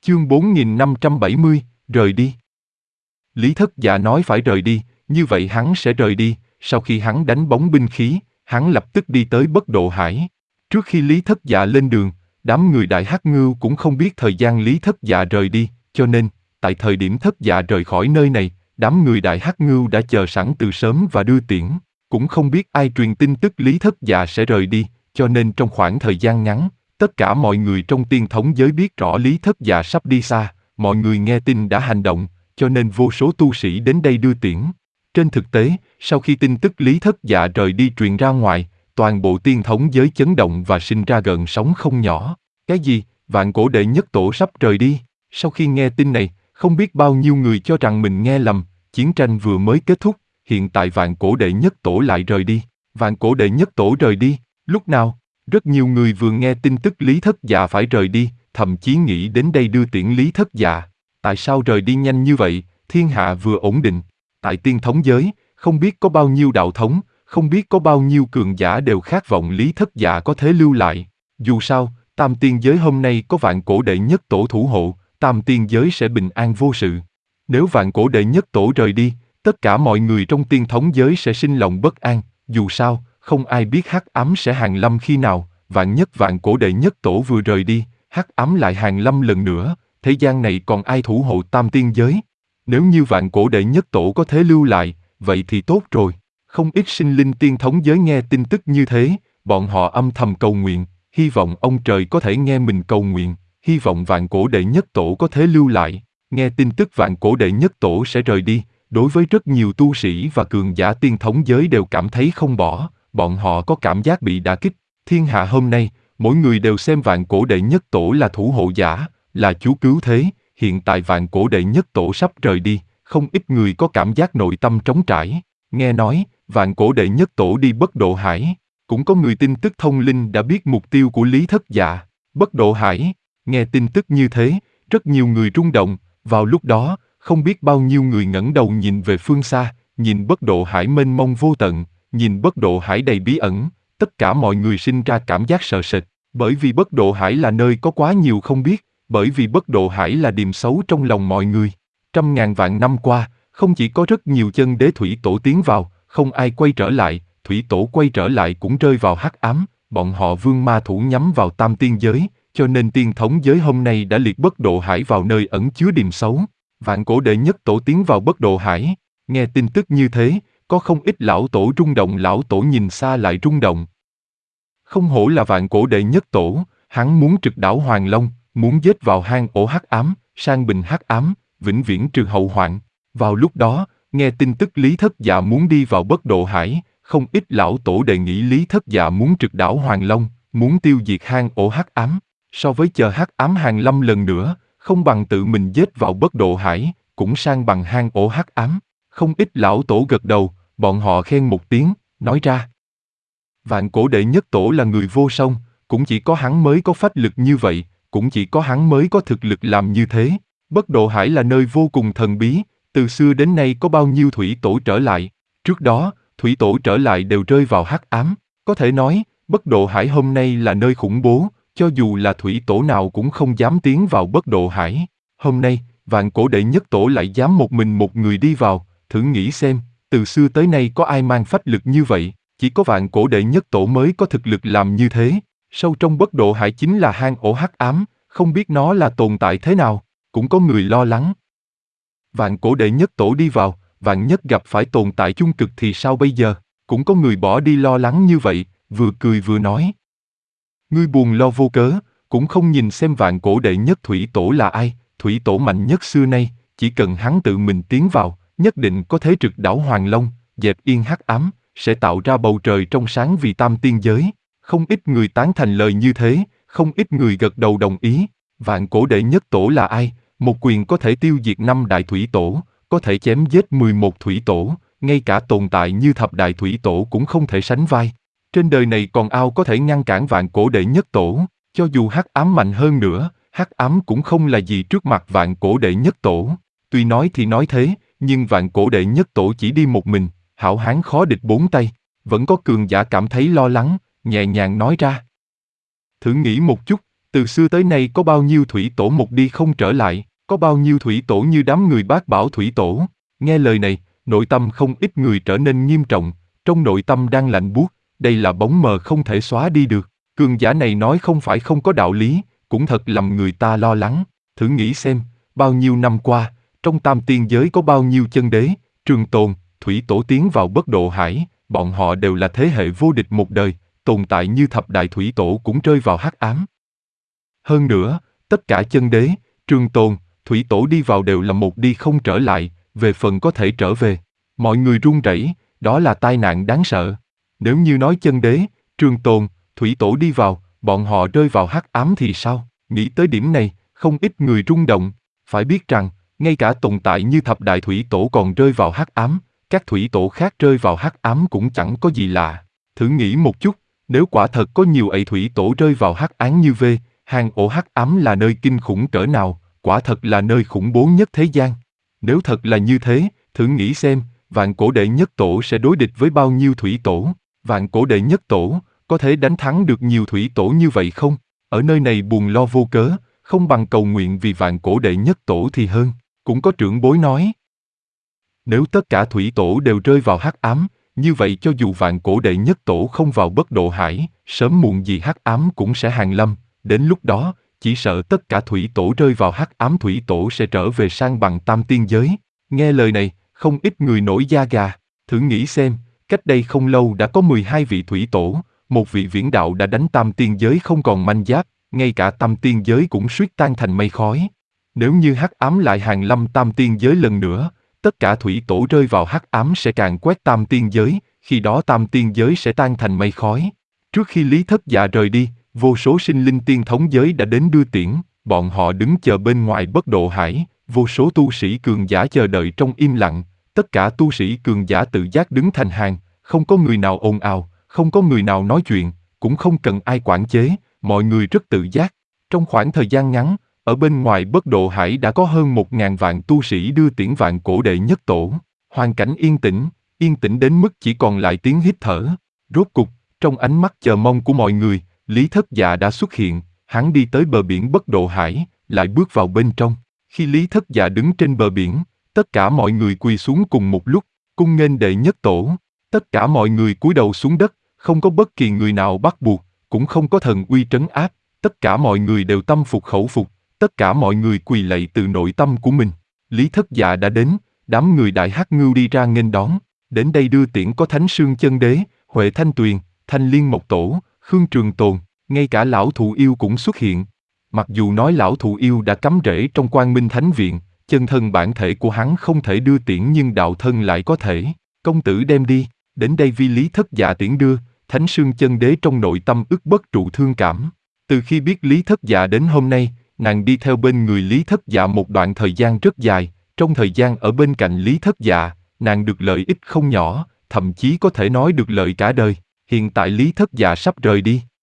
Chương 4570, rời đi. Lý Thất Dạ nói phải rời đi, như vậy hắn sẽ rời đi. Sau khi hắn đánh bóng binh khí, hắn lập tức đi tới Bất Độ Hải. Trước khi Lý Thất Dạ lên đường, đám người Đại Hắc Ngưu cũng không biết thời gian Lý Thất Dạ rời đi, cho nên, tại thời điểm Thất Dạ rời khỏi nơi này, đám người Đại Hắc Ngưu đã chờ sẵn từ sớm và đưa tiễn. Cũng không biết ai truyền tin tức Lý Thất Dạ sẽ rời đi, cho nên trong khoảng thời gian ngắn, tất cả mọi người trong tiên thống giới biết rõ Lý Thất Dạ sắp đi xa, mọi người nghe tin đã hành động, cho nên vô số tu sĩ đến đây đưa tiễn. Trên thực tế, sau khi tin tức Lý Thất Dạ rời đi truyền ra ngoài, toàn bộ tiên thống giới chấn động và sinh ra gợn sóng không nhỏ. Cái gì? Vạn Cổ Đệ Nhất Tổ sắp rời đi? Sau khi nghe tin này, không biết bao nhiêu người cho rằng mình nghe lầm, chiến tranh vừa mới kết thúc, hiện tại Vạn Cổ Đệ Nhất Tổ lại rời đi. Vạn Cổ Đệ Nhất Tổ rời đi? Lúc nào? Rất nhiều người vừa nghe tin tức Lý Thất Dạ phải rời đi, thậm chí nghĩ đến đây đưa tiễn Lý Thất Dạ. Tại sao rời đi nhanh như vậy? Thiên hạ vừa ổn định. Tại tiên thống giới, không biết có bao nhiêu đạo thống, không biết có bao nhiêu cường giả đều khát vọng Lý Thất Dạ có thể lưu lại. Dù sao, Tam Tiên giới hôm nay có Vạn Cổ Đệ Nhất Tổ thủ hộ, Tam Tiên giới sẽ bình an vô sự. Nếu Vạn Cổ Đệ Nhất Tổ rời đi, tất cả mọi người trong tiên thống giới sẽ sinh lòng bất an. Dù sao, không ai biết hắc ám sẽ hàng lâm khi nào. Vạn nhất Vạn Cổ Đệ Nhất Tổ vừa rời đi, hắc ám lại hàng lâm lần nữa, thế gian này còn ai thủ hộ Tam Tiên giới? Nếu như Vạn Cổ Đệ Nhất Tổ có thể lưu lại, vậy thì tốt rồi. Không ít sinh linh tiên thống giới nghe tin tức như thế, bọn họ âm thầm cầu nguyện, hy vọng ông trời có thể nghe mình cầu nguyện, hy vọng Vạn Cổ Đệ Nhất Tổ có thể lưu lại. Nghe tin tức Vạn Cổ Đệ Nhất Tổ sẽ rời đi, đối với rất nhiều tu sĩ và cường giả tiên thống giới đều cảm thấy không bỏ, bọn họ có cảm giác bị đả kích. Thiên hạ hôm nay, mỗi người đều xem Vạn Cổ Đệ Nhất Tổ là thủ hộ giả, là chú cứu thế. Hiện tại Vạn Cổ Đệ Nhất Tổ sắp rời đi, không ít người có cảm giác nội tâm trống trải. Nghe nói, Vạn Cổ Đệ Nhất Tổ đi Bất Độ Hải, cũng có người tin tức thông linh đã biết mục tiêu của Lý Thất Dạ. Bất Độ Hải, nghe tin tức như thế, rất nhiều người rung động. Vào lúc đó, không biết bao nhiêu người ngẩng đầu nhìn về phương xa, nhìn Bất Độ Hải mênh mông vô tận, nhìn Bất Độ Hải đầy bí ẩn. Tất cả mọi người sinh ra cảm giác sợ sệt, bởi vì Bất Độ Hải là nơi có quá nhiều không biết, bởi vì Bất Độ Hải là điềm xấu trong lòng mọi người. Trăm ngàn vạn năm qua, không chỉ có rất nhiều chân đế thủy tổ tiến vào, không ai quay trở lại, thủy tổ quay trở lại cũng rơi vào hắc ám, bọn họ vương ma thủ nhắm vào Tam Tiên giới, cho nên tiên thống giới hôm nay đã liệt Bất Độ Hải vào nơi ẩn chứa điềm xấu. Vạn Cổ Đệ Nhất Tổ tiến vào Bất Độ Hải, nghe tin tức như thế, có không ít lão tổ rung động, lão tổ nhìn xa lại rung động. Không hổ là Vạn Cổ Đệ Nhất Tổ, hắn muốn trực đảo Hoàng Long, muốn giết vào hang ổ hắc ám, san bình hắc ám, vĩnh viễn trừ hậu hoạn. Vào lúc đó, nghe tin tức Lý Thất Dạ muốn đi vào Bất Độ Hải, không ít lão tổ đề nghị Lý Thất Dạ muốn trực đảo Hoàng Long, muốn tiêu diệt hang ổ hắc ám. So với chờ hắc ám hàng lâm lần nữa, không bằng tự mình giết vào Bất Độ Hải, cũng san bằng hang ổ hắc ám. Không ít lão tổ gật đầu, bọn họ khen một tiếng, nói ra. Vạn Cổ Đệ Nhất Tổ là người vô song, cũng chỉ có hắn mới có phách lực như vậy, cũng chỉ có hắn mới có thực lực làm như thế. Bất Độ Hải là nơi vô cùng thần bí, từ xưa đến nay có bao nhiêu thủy tổ trở lại. Trước đó, thủy tổ trở lại đều rơi vào hắc ám. Có thể nói, Bất Độ Hải hôm nay là nơi khủng bố, cho dù là thủy tổ nào cũng không dám tiến vào Bất Độ Hải. Hôm nay, Vạn Cổ Đệ Nhất Tổ lại dám một mình một người đi vào, thử nghĩ xem, từ xưa tới nay có ai mang phách lực như vậy. Chỉ có Vạn Cổ Đệ Nhất Tổ mới có thực lực làm như thế. Sâu trong Bất Độ Hải chính là hang ổ hắc ám, không biết nó là tồn tại thế nào, cũng có người lo lắng. Vạn Cổ Đệ Nhất Tổ đi vào, vạn nhất gặp phải tồn tại chung cực thì sao bây giờ? Cũng có người bỏ đi lo lắng như vậy, vừa cười vừa nói. Ngươi buồn lo vô cớ, cũng không nhìn xem Vạn Cổ Đệ Nhất Thủy Tổ là ai, Thủy Tổ mạnh nhất xưa nay, chỉ cần hắn tự mình tiến vào, nhất định có thể trực đảo Hoàng Long, dẹp yên hắc ám, sẽ tạo ra bầu trời trong sáng vì Tam Tiên giới. Không ít người tán thành lời như thế, không ít người gật đầu đồng ý. Vạn Cổ Đệ Nhất Tổ là ai? Một quyền có thể tiêu diệt 5 đại thủy tổ, có thể chém giết 11 thủy tổ, ngay cả tồn tại như thập đại thủy tổ cũng không thể sánh vai. Trên đời này còn ao có thể ngăn cản Vạn Cổ Đệ Nhất Tổ, cho dù hắc ám mạnh hơn nữa, hắc ám cũng không là gì trước mặt Vạn Cổ Đệ Nhất Tổ. Tuy nói thì nói thế, nhưng Vạn Cổ Đệ Nhất Tổ chỉ đi một mình, hảo hán khó địch 4 tay. Vẫn có cường giả cảm thấy lo lắng, nhẹ nhàng nói ra. Thử nghĩ một chút, Từ xưa tới nay có bao nhiêu thủy tổ một đi không trở lại, có bao nhiêu thủy tổ như đám người Bát Bảo thủy tổ. Nghe lời này, nội tâm không ít người trở nên nghiêm trọng, trong nội tâm đang lạnh buốt, đây là bóng mờ không thể xóa đi được. Cường giả này nói không phải không có đạo lý, cũng thật làm người ta lo lắng. Thử nghĩ xem, bao nhiêu năm qua, trong tam tiên giới có bao nhiêu chân đế, trường tồn, thủy tổ tiến vào bất độ hải, bọn họ đều là thế hệ vô địch một đời, tồn tại như thập đại thủy tổ cũng rơi vào hắc ám. Hơn nữa, tất cả chân đế, trường tồn, thủy tổ đi vào đều là một đi không trở lại, về phần có thể trở về. Mọi người run rẩy, đó là tai nạn đáng sợ. Nếu như nói chân đế, trường tồn, thủy tổ đi vào, bọn họ rơi vào hắc ám thì sao? Nghĩ tới điểm này, không ít người rung động. Phải biết rằng, ngay cả tồn tại như thập đại thủy tổ còn rơi vào hắc ám, các thủy tổ khác rơi vào hắc ám cũng chẳng có gì lạ. Thử nghĩ một chút, nếu quả thật có nhiều ấy thủy tổ rơi vào hắc ám như V, hang ổ hắc ám là nơi kinh khủng cỡ nào, quả thật là nơi khủng bố nhất thế gian. Nếu thật là như thế, thử nghĩ xem, vạn cổ đệ nhất tổ sẽ đối địch với bao nhiêu thủy tổ? Vạn cổ đệ nhất tổ, có thể đánh thắng được nhiều thủy tổ như vậy không? Ở nơi này buồn lo vô cớ, không bằng cầu nguyện vì vạn cổ đệ nhất tổ thì hơn. Cũng có trưởng bối nói, nếu tất cả thủy tổ đều rơi vào hắc ám, như vậy cho dù vạn cổ đệ nhất tổ không vào bất độ hải, sớm muộn gì hắc ám cũng sẽ hàng lâm, đến lúc đó, chỉ sợ tất cả thủy tổ rơi vào hắc ám thủy tổ sẽ trở về sang bằng tam tiên giới. Nghe lời này, không ít người nổi da gà. Thử nghĩ xem, cách đây không lâu đã có 12 vị thủy tổ, một vị viễn đạo đã đánh tam tiên giới không còn manh giáp, ngay cả tam tiên giới cũng suýt tan thành mây khói. Nếu như hắc ám lại hàng lâm tam tiên giới lần nữa, tất cả thủy tổ rơi vào hắc ám sẽ càn quét tam tiên giới, khi đó tam tiên giới sẽ tan thành mây khói. Trước khi Lý Thất Dạ rời đi, vô số sinh linh tiên thống giới đã đến đưa tiễn, bọn họ đứng chờ bên ngoài bất độ hải, vô số tu sĩ cường giả chờ đợi trong im lặng, tất cả tu sĩ cường giả tự giác đứng thành hàng, không có người nào ồn ào, không có người nào nói chuyện, cũng không cần ai quản chế, mọi người rất tự giác. Trong khoảng thời gian ngắn, ở bên ngoài bất độ hải đã có hơn 1.000 vạn tu sĩ đưa tiễn vạn cổ đệ nhất tổ. Hoàn cảnh yên tĩnh đến mức chỉ còn lại tiếng hít thở. Rốt cục, trong ánh mắt chờ mong của mọi người, Lý Thất Dạ đã xuất hiện, hắn đi tới bờ biển bất độ hải, lại bước vào bên trong. Khi Lý Thất Dạ đứng trên bờ biển, tất cả mọi người quỳ xuống cùng một lúc, cung nghênh đệ nhất tổ. Tất cả mọi người cúi đầu xuống đất, không có bất kỳ người nào bắt buộc, cũng không có thần uy trấn áp, tất cả mọi người đều tâm phục khẩu phục, tất cả mọi người quỳ lạy từ nội tâm của mình. Lý Thất Dạ đã đến, đám người Đại Hắc Ngưu đi ra nghênh đón, đến đây đưa tiễn có Thánh Sương Chân Đế, Huệ Thanh Tuyền, Thanh Liên Mộc Tổ, Khương Trường Tồn, ngay cả lão thụ yêu cũng xuất hiện. Mặc dù nói lão thụ yêu đã cắm rễ trong Quang Minh Thánh Viện, chân thân bản thể của hắn không thể đưa tiễn nhưng đạo thân lại có thể. Công tử đem đi, đến đây vì Lý Thất Dạ tiễn đưa, Thánh Sương Chân Đế trong nội tâm ức bất trụ thương cảm. Từ khi biết Lý Thất Dạ đến hôm nay, nàng đi theo bên người Lý Thất Dạ một đoạn thời gian rất dài, trong thời gian ở bên cạnh Lý Thất Dạ, nàng được lợi ích không nhỏ, thậm chí có thể nói được lợi cả đời. Hiện tại Lý Thất Dạ sắp rời đi,